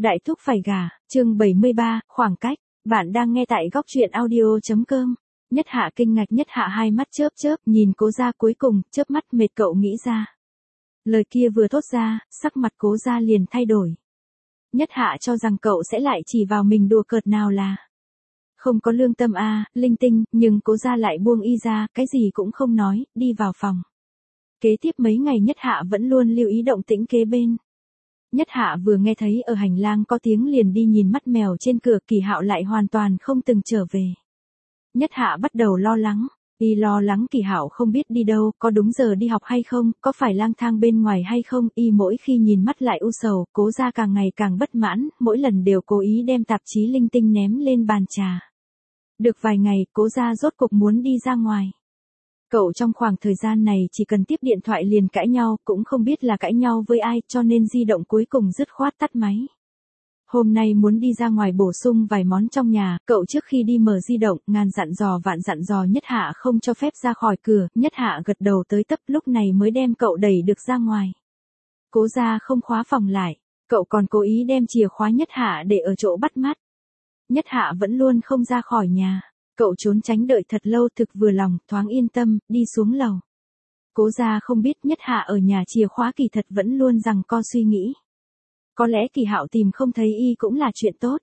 Đại thúc phải gả, chương 73, khoảng cách. Bạn đang nghe tại góc truyện audio.com. Nhất Hạ kinh ngạc, Nhất Hạ hai mắt chớp chớp, nhìn Cố Gia cuối cùng, chớp mắt mệt cậu nghĩ ra. Lời kia vừa thốt ra, sắc mặt Cố Gia liền thay đổi. Nhất Hạ cho rằng cậu sẽ lại chỉ vào mình đùa cợt nào là không có lương tâm linh tinh, nhưng Cố Gia lại buông y ra, cái gì cũng không nói, đi vào phòng. Kế tiếp mấy ngày Nhất Hạ vẫn luôn lưu ý động tĩnh kế bên. Nhất Hạ vừa nghe thấy ở hành lang có tiếng liền đi nhìn mắt mèo trên cửa, Kỳ Hạo lại hoàn toàn không từng trở về. Nhất Hạ bắt đầu lo lắng, y lo lắng Kỳ Hạo không biết đi đâu, có đúng giờ đi học hay không, có phải lang thang bên ngoài hay không, y mỗi khi nhìn mắt lại u sầu, Cố Gia càng ngày càng bất mãn, mỗi lần đều cố ý đem tạp chí linh tinh ném lên bàn trà. Được vài ngày, Cố Gia rốt cục muốn đi ra ngoài. Cậu trong khoảng thời gian này chỉ cần tiếp điện thoại liền cãi nhau, cũng không biết là cãi nhau với ai, cho nên di động cuối cùng dứt khoát tắt máy. Hôm nay muốn đi ra ngoài bổ sung vài món trong nhà, cậu trước khi đi mở di động, ngàn dặn dò vạn dặn dò Nhất Hạ không cho phép ra khỏi cửa, Nhất Hạ gật đầu tới tấp, lúc này mới đem cậu đẩy được ra ngoài. Cố Gia không khóa phòng lại, cậu còn cố ý đem chìa khóa Nhất Hạ để ở chỗ bắt mắt. Nhất Hạ vẫn luôn không ra khỏi nhà. Cậu trốn tránh đợi thật lâu, thực vừa lòng, thoáng yên tâm, đi xuống lầu. Cố Gia không biết Nhất Hạ ở nhà chìa khóa kỳ thật vẫn luôn rằng co suy nghĩ. Có lẽ Kỳ Hạo tìm không thấy y cũng là chuyện tốt.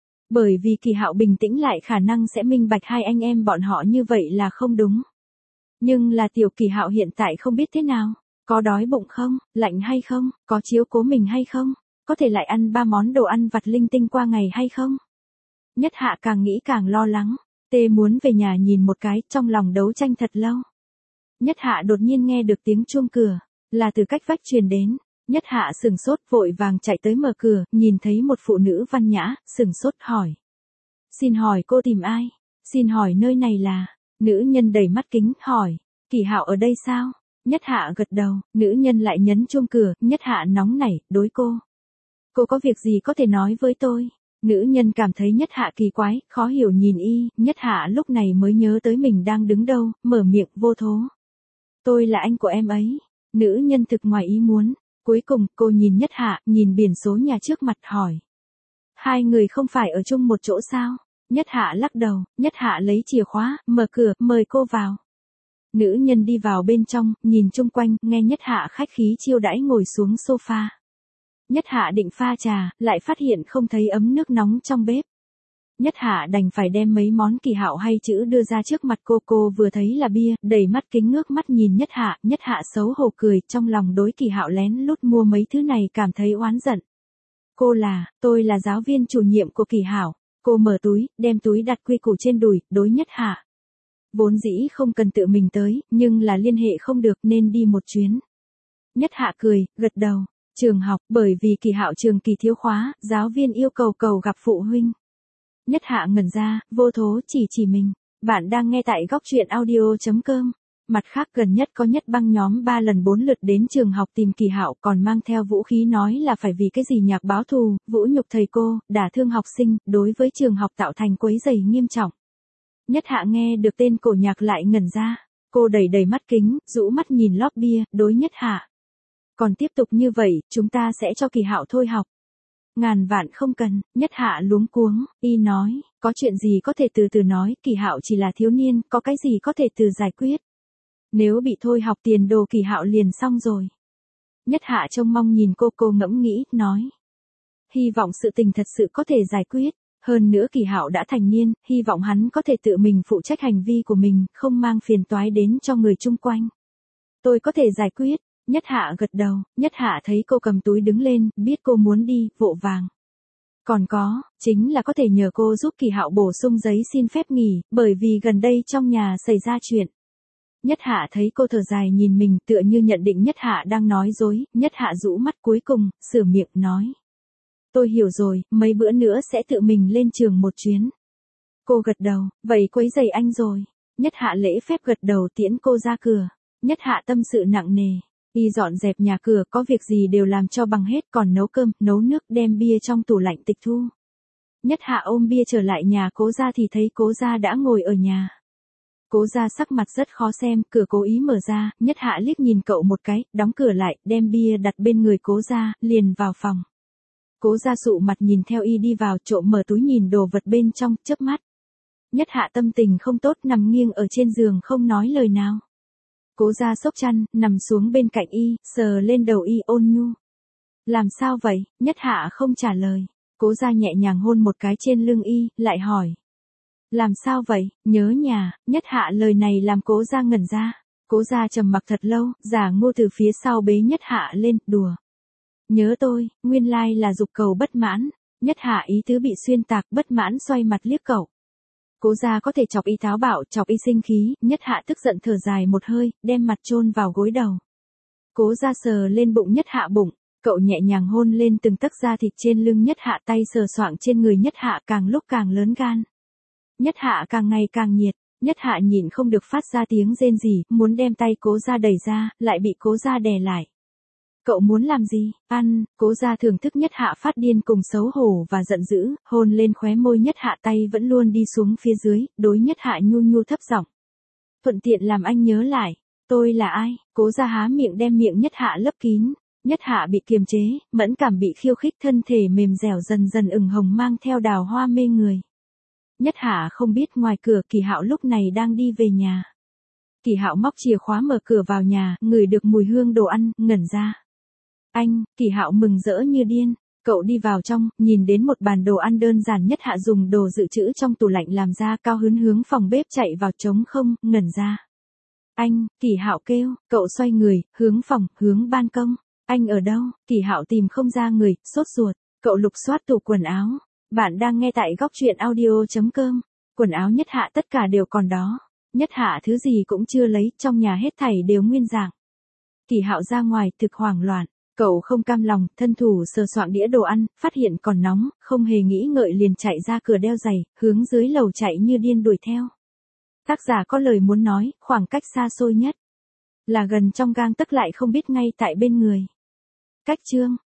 Bởi vì Kỳ Hạo bình tĩnh lại khả năng sẽ minh bạch hai anh em bọn họ như vậy là không đúng. Nhưng là tiểu Kỳ Hạo hiện tại không biết thế nào, có đói bụng không, lạnh hay không, có chiếu cố mình hay không, có thể lại ăn 3 món đồ ăn vặt linh tinh qua ngày hay không. Nhất Hạ càng nghĩ càng lo lắng. Tê muốn về nhà nhìn một cái, trong lòng đấu tranh thật lâu. Nhất Hạ đột nhiên nghe được tiếng chuông cửa, là từ cách vách truyền đến. Nhất Hạ sừng sốt, vội vàng chạy tới mở cửa, nhìn thấy một phụ nữ văn nhã, sừng sốt hỏi. Xin hỏi cô tìm ai? Xin hỏi nơi này là? Nữ nhân đầy mắt kính, hỏi. Kỳ Hạo ở đây sao? Nhất Hạ gật đầu, nữ nhân lại nhấn chuông cửa, Nhất Hạ nóng nảy, đối cô. Cô có việc gì có thể nói với tôi? Nữ nhân cảm thấy Nhất Hạ kỳ quái, khó hiểu nhìn y, Nhất Hạ lúc này mới nhớ tới mình đang đứng đâu, mở miệng vô thố. Tôi là anh của em ấy. Nữ nhân thực ngoài ý muốn. Cuối cùng, cô nhìn Nhất Hạ, nhìn biển số nhà trước mặt hỏi. Hai người không phải ở chung một chỗ sao? Nhất Hạ lắc đầu, Nhất Hạ lấy chìa khóa, mở cửa, mời cô vào. Nữ nhân đi vào bên trong, nhìn chung quanh, nghe Nhất Hạ khách khí chiêu đãi ngồi xuống sofa. Nhất Hạ định pha trà, lại phát hiện không thấy ấm nước nóng trong bếp. Nhất Hạ đành phải đem mấy món Kỳ Hạo hay chữ đưa ra trước mặt cô vừa thấy là bia, đầy mắt kính ngước mắt nhìn Nhất Hạ xấu hổ cười, trong lòng đối Kỳ Hạo lén lút mua mấy thứ này cảm thấy oán giận. Tôi là giáo viên chủ nhiệm của Kỳ Hạo. Cô mở túi, đem túi đặt quy củ trên đùi, đối Nhất Hạ. Vốn dĩ không cần tự mình tới, nhưng là liên hệ không được nên đi một chuyến. Nhất Hạ cười, gật đầu. Trường học, bởi vì Kỳ Hạo trường kỳ thiếu khóa, giáo viên yêu cầu gặp phụ huynh. Nhất Hạ ngẩn ra, vô thố chỉ mình. Bạn đang nghe tại góc truyện audio.com. Mặt khác gần nhất có Nhất Băng nhóm 3 lần 4 lượt đến trường học tìm Kỳ Hạo, còn mang theo vũ khí nói là phải vì cái gì nhạc báo thù, vũ nhục thầy cô, đả thương học sinh, đối với trường học tạo thành quấy rầy nghiêm trọng. Nhất Hạ nghe được tên cổ nhạc lại ngẩn ra. Cô đầy mắt kính, rũ mắt nhìn lót bia, đối Nhất Hạ. Còn tiếp tục như vậy, chúng ta sẽ cho Kỳ Hạo thôi học. Ngàn vạn không cần. Nhất Hạ luống cuống, y nói, có chuyện gì có thể từ từ nói, Kỳ Hạo chỉ là thiếu niên, có cái gì có thể từ giải quyết. Nếu bị thôi học tiền đồ Kỳ Hạo liền xong rồi. Nhất Hạ trông mong nhìn cô ngẫm nghĩ, nói. Hy vọng sự tình thật sự có thể giải quyết, hơn nữa Kỳ Hạo đã thành niên, hy vọng hắn có thể tự mình phụ trách hành vi của mình, không mang phiền toái đến cho người chung quanh. Tôi có thể giải quyết. Nhất Hạ gật đầu, Nhất Hạ thấy cô cầm túi đứng lên, biết cô muốn đi, vội vàng. Còn có, chính là có thể nhờ cô giúp Kỳ Hạo bổ sung giấy xin phép nghỉ, bởi vì gần đây trong nhà xảy ra chuyện. Nhất Hạ thấy cô thở dài nhìn mình, tựa như nhận định Nhất Hạ đang nói dối, Nhất Hạ rũ mắt cuối cùng, sửa miệng nói. Tôi hiểu rồi, mấy bữa nữa sẽ tự mình lên trường một chuyến. Cô gật đầu, vậy quấy rầy anh rồi. Nhất Hạ lễ phép gật đầu tiễn cô ra cửa. Nhất Hạ tâm sự nặng nề. Y dọn dẹp nhà cửa, có việc gì đều làm cho bằng hết, còn nấu cơm, nấu nước, đem bia trong tủ lạnh tịch thu. Nhất Hạ ôm bia trở lại nhà Cố Gia thì thấy Cố Gia đã ngồi ở nhà. Cố Gia sắc mặt rất khó xem, cửa cố ý mở ra, Nhất Hạ liếc nhìn cậu một cái, đóng cửa lại, đem bia đặt bên người Cố Gia, liền vào phòng. Cố Gia sụ mặt nhìn theo y đi vào, trộm mở túi nhìn đồ vật bên trong, chớp mắt. Nhất Hạ tâm tình không tốt, nằm nghiêng ở trên giường không nói lời nào. Cố Gia xốc chăn, nằm xuống bên cạnh y, sờ lên đầu y ôn nhu. Làm sao vậy? Nhất Hạ không trả lời. Cố Gia nhẹ nhàng hôn một cái trên lưng y, lại hỏi. Làm sao vậy? Nhớ nhà. Nhất Hạ lời này làm Cố Gia ngẩn ra. Cố Gia trầm mặc thật lâu, Giả Ngô từ phía sau bế Nhất Hạ lên, đùa. Nhớ tôi, nguyên lai là dục cầu bất mãn. Nhất Hạ ý tứ bị xuyên tạc, bất mãn xoay mặt liếc cậu. Cố Gia có thể chọc y táo bạo, chọc y sinh khí, Nhất Hạ tức giận thở dài một hơi, đem mặt chôn vào gối đầu. Cố Gia sờ lên bụng Nhất Hạ bụng, cậu nhẹ nhàng hôn lên từng tấc da thịt trên lưng Nhất Hạ, tay sờ soạng trên người Nhất Hạ càng lúc càng lớn gan. Nhất Hạ càng ngày càng nhiệt, Nhất Hạ nhịn không được phát ra tiếng rên rỉ, muốn đem tay Cố Gia đẩy ra, lại bị Cố Gia đè lại. Cậu muốn làm gì? Ăn. Cố Gia thưởng thức Nhất Hạ phát điên cùng xấu hổ và giận dữ, hôn lên khóe môi Nhất Hạ, tay vẫn luôn đi xuống phía dưới, đối Nhất Hạ nhu nhu thấp giọng. Thuận tiện làm anh nhớ lại, tôi là ai? Cố Gia há miệng đem miệng Nhất Hạ lấp kín. Nhất Hạ bị kiềm chế, mẫn cảm bị khiêu khích, thân thể mềm dẻo dần dần ửng hồng mang theo đào hoa mê người. Nhất Hạ không biết ngoài cửa Kỳ Hạo lúc này đang đi về nhà. Kỳ Hạo móc chìa khóa mở cửa vào nhà, ngửi được mùi hương đồ ăn, ngẩn ra. Anh, Kỳ Hạo mừng rỡ như điên, cậu đi vào trong, nhìn đến một bàn đồ ăn đơn giản. Nhất Hạ dùng đồ dự trữ trong tủ lạnh làm ra, cao hứng hướng phòng bếp chạy vào, trống không, ngẩn ra. Anh, Kỳ Hạo kêu, cậu xoay người, hướng phòng, hướng ban công. Anh ở đâu? Kỳ Hạo tìm không ra người, sốt ruột, cậu lục soát tủ quần áo. Bạn đang nghe tại góc truyện audio.com. Quần áo Nhất Hạ tất cả đều còn đó. Nhất Hạ thứ gì cũng chưa lấy, trong nhà hết thảy đều nguyên dạng. Kỳ Hạo ra ngoài, thực hoảng loạn. Cậu không cam lòng, thân thủ sờ soạng đĩa đồ ăn, phát hiện còn nóng, không hề nghĩ ngợi liền chạy ra cửa đeo giày, hướng dưới lầu chạy như điên đuổi theo. Tác giả có lời muốn nói, khoảng cách xa xôi nhất là gần trong gang tấc lại không biết ngay tại bên người. Cách chương